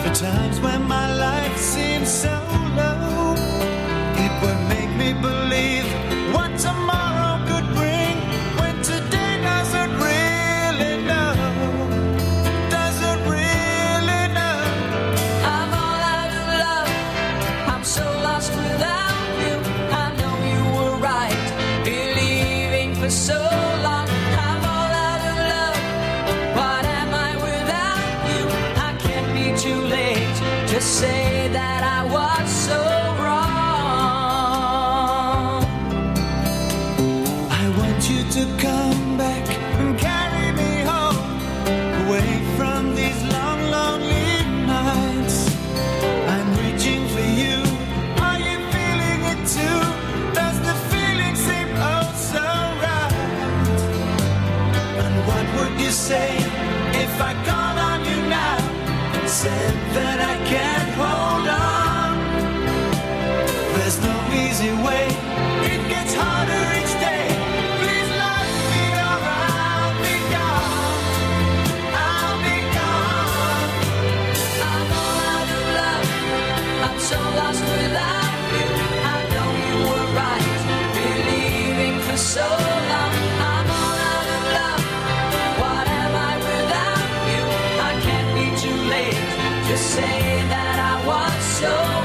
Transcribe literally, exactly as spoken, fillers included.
For times when my life seems so low, it would make me believe what tomorrow could bring, when today doesn't really know, doesn't really know. I'm all out of love, I'm so lost without you. I know you were right, believing for so long. I'm all out of love, what am I without you? I can't be too late to say that I was so wrong. I want you to come back and carry me home, away from these long, lonely nights. I'm reaching for you. Are you feeling it too? Does the feeling seem oh so right? And what would you say if I called on you now and said that I can't hold on? There's no easy way, it gets harder each day. Please love me or I'll be gone, I'll be gone. I'm all out of love, I'm so lost without you. I know you were right, believing for so long. I'm all out of love, what am I without you? I can't be too late to say that I was so